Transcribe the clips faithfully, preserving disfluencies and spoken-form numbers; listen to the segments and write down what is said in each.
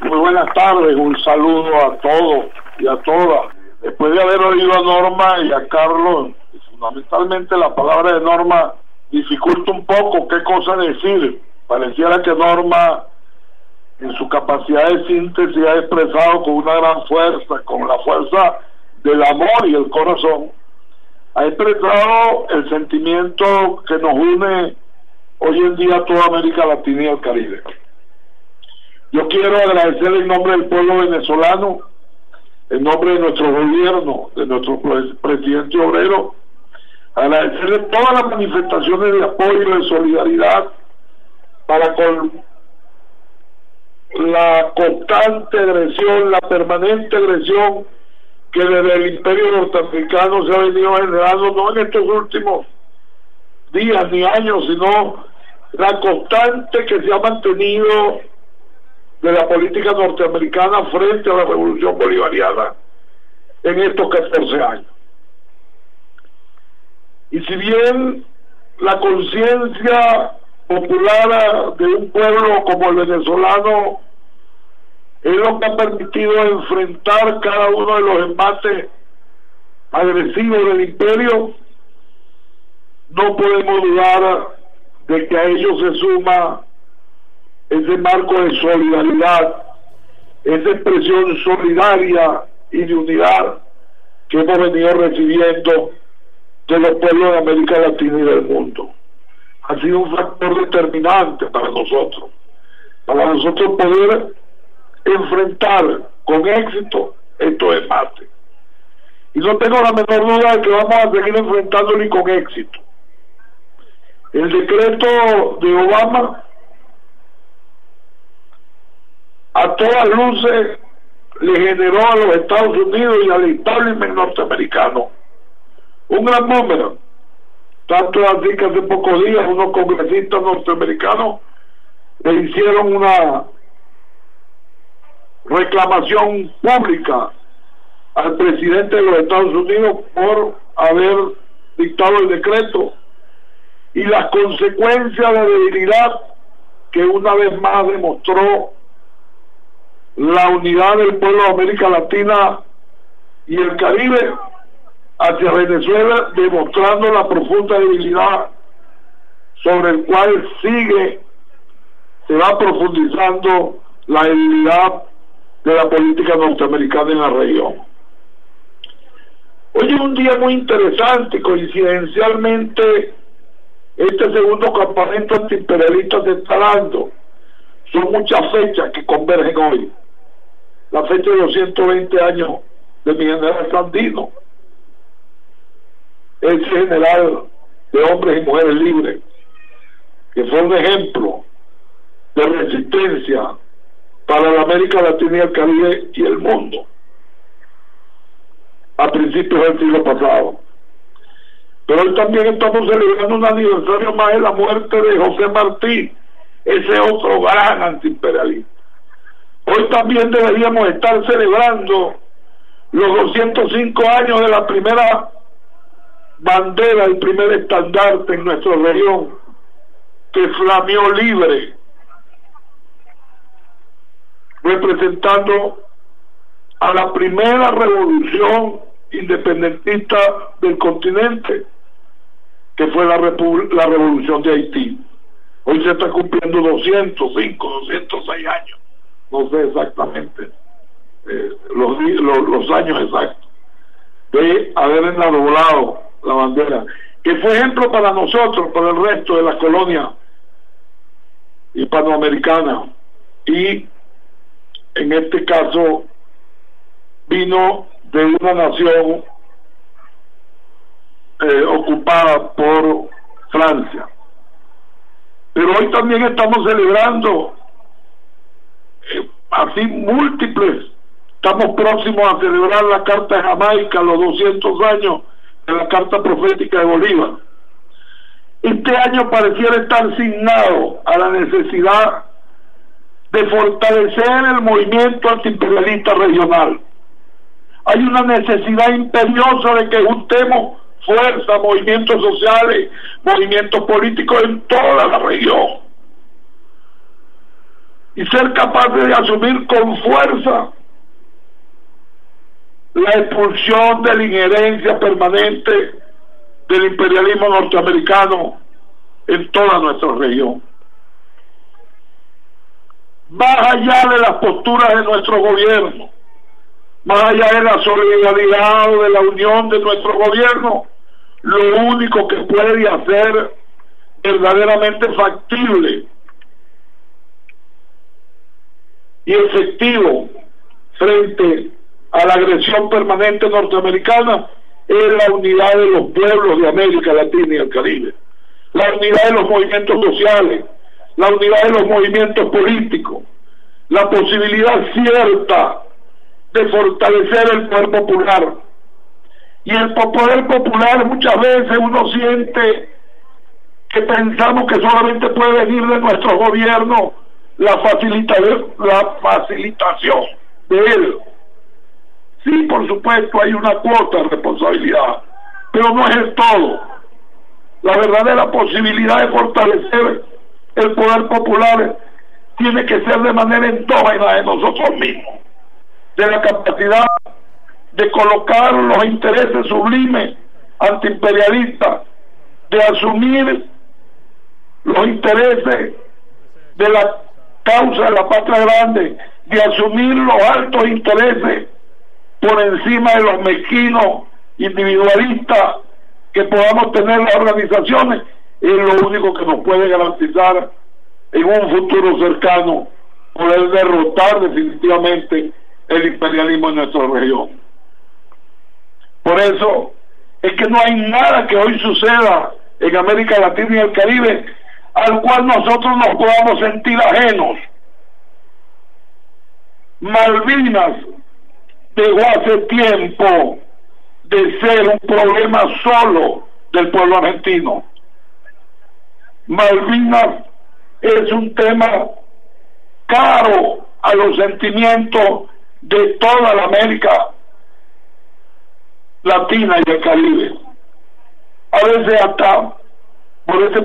Muy buenas tardes, un saludo a todos y a todas. Después de haber oído a Norma y a Carlos, fundamentalmente la palabra de Norma dificulta un poco qué cosa decir. Pareciera que Norma, en su capacidad de síntesis, ha expresado con una gran fuerza, con la fuerza del amor y el corazón, ha expresado el sentimiento que nos une hoy en día a toda América Latina y el Caribe. Yo quiero agradecer en nombre del pueblo venezolano, en nombre de nuestro gobierno, de nuestro presidente obrero, agradecerle todas las manifestaciones de apoyo y de solidaridad para con la constante agresión, la permanente agresión que desde el imperio norteamericano se ha venido generando, no en estos últimos días ni años, sino la constante que se ha mantenido de la política norteamericana frente a la revolución bolivariana en estos catorce años. Y si bien la conciencia popular de un pueblo como el venezolano es lo que ha permitido enfrentar cada uno de los embates agresivos del imperio, no podemos dudar de que a ello se suma ese marco de solidaridad, esa expresión solidaria y de unidad que hemos venido recibiendo de los pueblos de América Latina y del mundo. Ha sido un factor determinante para nosotros, para nosotros poder enfrentar con éxito estos embates. Y no tengo la menor duda de que vamos a seguir enfrentándolo y con éxito. El decreto de Obama, a todas luces, le generó a los Estados Unidos y al establishment norteamericano un gran número. Tanto así que hace pocos días unos congresistas norteamericanos le hicieron una reclamación pública al presidente de los Estados Unidos por haber dictado el decreto y las consecuencias de debilidad que una vez más demostró la unidad del pueblo de América Latina y el Caribe hacia Venezuela, demostrando la profunda debilidad sobre el cual sigue, se va profundizando la debilidad de la política norteamericana en la región. Hoy es un día muy interesante, coincidencialmente este segundo campamento antiimperialista se está dando. Son muchas fechas que convergen hoy. La fecha de los ciento veinte años de mi general Sandino, ese general de hombres y mujeres libres, que fue un ejemplo de resistencia para la América Latina y el Caribe y el mundo a principios del siglo pasado. Pero hoy también estamos celebrando un aniversario más de la muerte de José Martí, ese otro gran antiimperialista. Hoy también deberíamos estar celebrando los doscientos cinco años de la primera bandera, el primer estandarte en nuestra región, que flameó libre, representando a la primera revolución independentista del continente, que fue la, la revolución de Haití. Hoy se está cumpliendo doscientos cinco, doscientos seis años, no sé exactamente eh, los, los, los años exactos de haber enarbolado la bandera, que fue ejemplo para nosotros, para el resto de las colonias hispanoamericanas, y en este caso vino de una nación eh, ocupada por Francia. Pero hoy también estamos celebrando eh, así múltiples, estamos próximos a celebrar la Carta de Jamaica, los doscientos años de la Carta Profética de Bolívar. Este año pareciera estar asignado a la necesidad de fortalecer el movimiento antiimperialista regional. Hay una necesidad imperiosa de que juntemos fuerza, movimientos sociales, movimientos políticos en toda la región. y ser capaces de asumir con fuerza la expulsión de la injerencia permanente del imperialismo norteamericano en toda nuestra región. Más allá de las posturas de nuestro gobierno, más allá de la solidaridad o de la unión de nuestro gobierno, lo único que puede hacer verdaderamente factible y efectivo frente a la agresión permanente norteamericana es la unidad de los pueblos de América Latina y el Caribe, la unidad de los movimientos sociales, la unidad de los movimientos políticos, la posibilidad cierta de fortalecer el poder popular. Y el poder popular, muchas veces uno siente que pensamos que solamente puede venir de nuestro gobierno la, facilita, la facilitación de él. Sí, por supuesto, hay una cuota de responsabilidad, pero no es el todo. La verdadera posibilidad de fortalecer el poder popular tiene que ser de manera endógena de nosotros mismos, de la capacidad de colocar los intereses sublimes antiimperialistas, de asumir los intereses de la causa de la patria grande, de asumir los altos intereses por encima de los mezquinos individualistas que podamos tener las organizaciones, es lo único que nos puede garantizar en un futuro cercano poder derrotar definitivamente el imperialismo en nuestra región. Por eso es que no hay nada que hoy suceda en América Latina y el Caribe al cual nosotros nos podamos sentir ajenos. Malvinas dejó hace tiempo de ser un problema solo del pueblo argentino. Malvinas es un tema caro a los sentimientos de toda la América Latina y el Caribe. A veces hasta por ese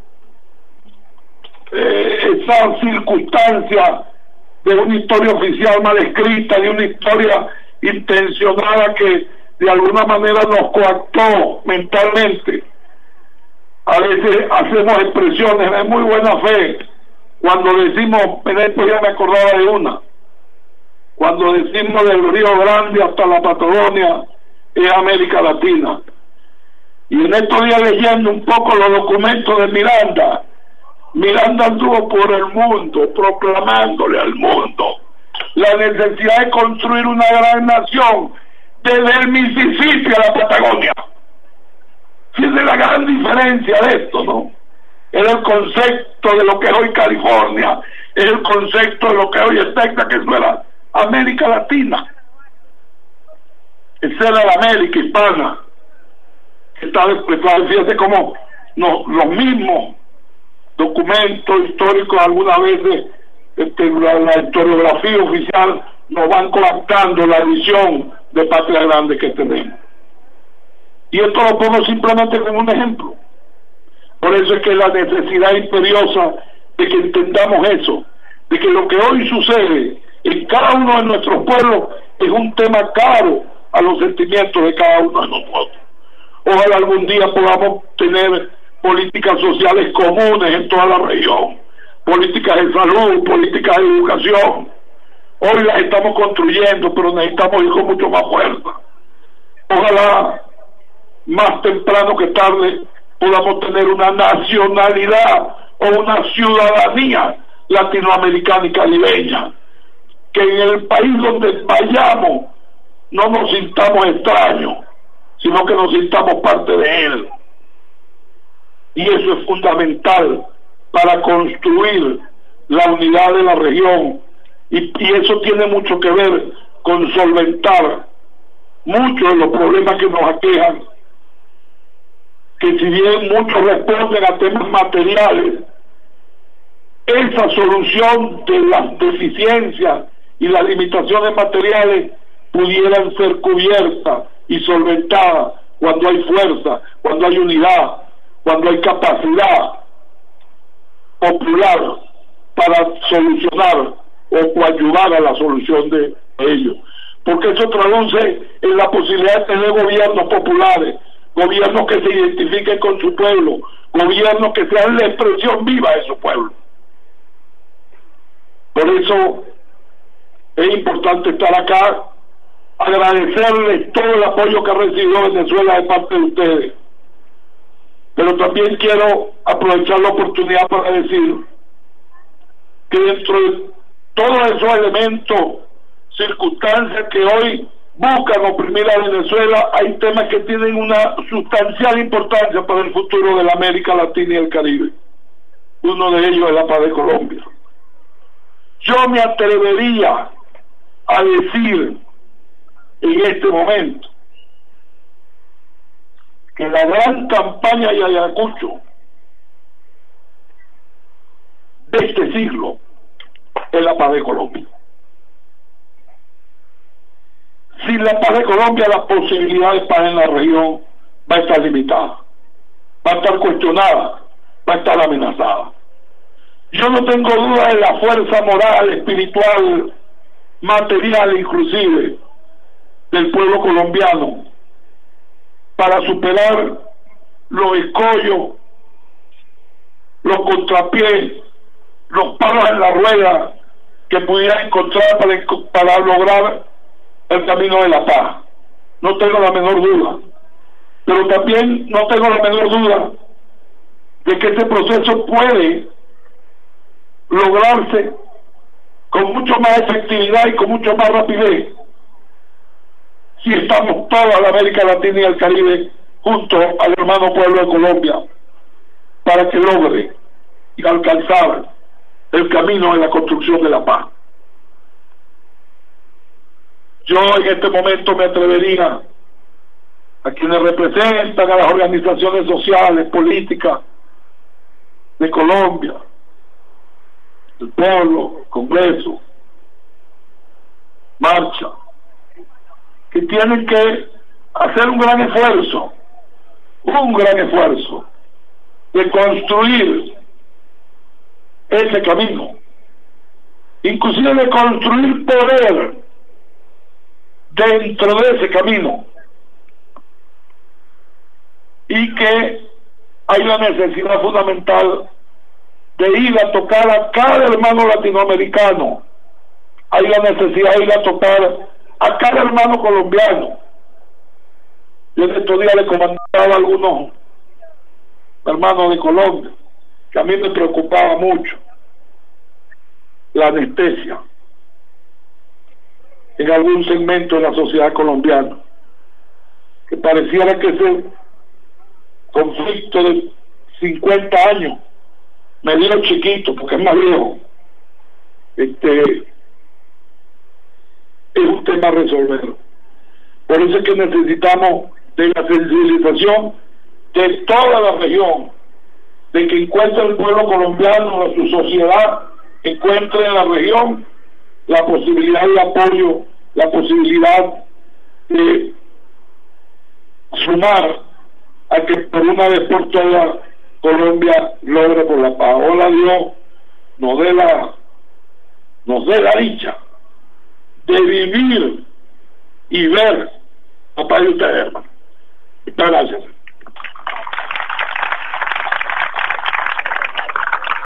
eh, esa circunstancia de una historia oficial mal escrita, de una historia intencionada que de alguna manera nos coactó mentalmente. A veces hacemos expresiones de muy buena fe cuando decimos, en esto ya me acordaba de una, cuando decimos del Río Grande hasta la Patagonia es América Latina. Y en estos días leyendo un poco los documentos de Miranda, Miranda anduvo por el mundo proclamándole al mundo la necesidad de construir una gran nación desde el Mississippi a la Patagonia. Fíjense la gran diferencia de esto, ¿no? Era el concepto de lo que es hoy California, es el concepto de lo que hoy es Texas, que eso era América Latina. Esa era la América hispana. Está expresada, fíjate cómo no, los mismos documentos históricos algunas veces, este, la, la historiografía oficial nos van coactando la visión de patria grande que tenemos. Y esto lo pongo simplemente como un ejemplo. Por eso es que la necesidad imperiosa de que entendamos eso, de que lo que hoy sucede en cada uno de nuestros pueblos es un tema caro a los sentimientos de cada uno de nosotros. Ojalá algún día podamos tener políticas sociales comunes en toda la región, políticas de salud, políticas de educación. Hoy las estamos construyendo, pero necesitamos ir con mucho más fuerza. Ojalá más temprano que tarde podamos tener una nacionalidad o una ciudadanía latinoamericana y caribeña, que en el país donde vayamos no nos sintamos extraños, sino que nos sintamos parte de él. Y eso es fundamental para construir la unidad de la región, y, y eso tiene mucho que ver con solventar muchos de los problemas que nos aquejan, que si bien muchos responden a temas materiales, esa solución de las deficiencias y las limitaciones materiales pudieran ser cubiertas y solventadas cuando hay fuerza, cuando hay unidad, cuando hay capacidad popular para solucionar o coadyuvar a la solución de ellos, porque eso traduce en la posibilidad de tener gobiernos populares, gobiernos que se identifiquen con su pueblo, gobiernos que sean la expresión viva de su pueblo. Por eso es importante estar acá, agradecerles todo el apoyo que ha recibido Venezuela de parte de ustedes, pero también quiero aprovechar la oportunidad para decir que dentro de todos esos elementos, circunstancias que hoy buscan oprimir a Venezuela, hay temas que tienen una sustancial importancia para el futuro de la América Latina y el Caribe. Uno de ellos es la paz de Colombia. Yo me atrevería a decir en este momento que la gran campaña de Ayacucho de este siglo es la paz de Colombia. Sin la paz de Colombia, la posibilidad de paz en la región va a estar limitada, va a estar cuestionada, va a estar amenazada. Yo no tengo duda de la fuerza moral, espiritual, material inclusive del pueblo colombiano para superar los escollos, los contrapiés, los palos en la rueda que pudiera encontrar para, para lograr el camino de la paz. No tengo la menor duda, pero también no tengo la menor duda de que este proceso puede lograrse con mucho más efectividad y con mucho más rapidez si estamos toda la América Latina y el Caribe junto al hermano pueblo de Colombia para que logre y alcanzar el camino de la construcción de la paz. Yo en este momento me atrevería a quienes representan a las organizaciones sociales, políticas de Colombia, el pueblo, el Congreso, marcha, que tienen que hacer un gran esfuerzo, un gran esfuerzo de construir ese camino, inclusive de construir poder dentro de ese camino, y que hay la necesidad fundamental de ir a tocar a cada hermano latinoamericano, hay la necesidad de ir a tocar a cada hermano colombiano. Yo en estos días le comentaba a algunos hermanos de Colombia que a mí me preocupaba mucho la anestesia en algún segmento de la sociedad colombiana, que pareciera que ese conflicto de cincuenta años, medio chiquito porque es más viejo, este es un tema a resolver. Por eso es que necesitamos de la sensibilización de toda la región, de que encuentre el pueblo colombiano, su sociedad, encuentre en la región la posibilidad de apoyo, la posibilidad de sumar a que por una vez por todas Colombia logre por la paz. Ojalá Dios nos dé la nos dé la dicha de vivir y ver a paz de ustedes, hermano. Muchas gracias.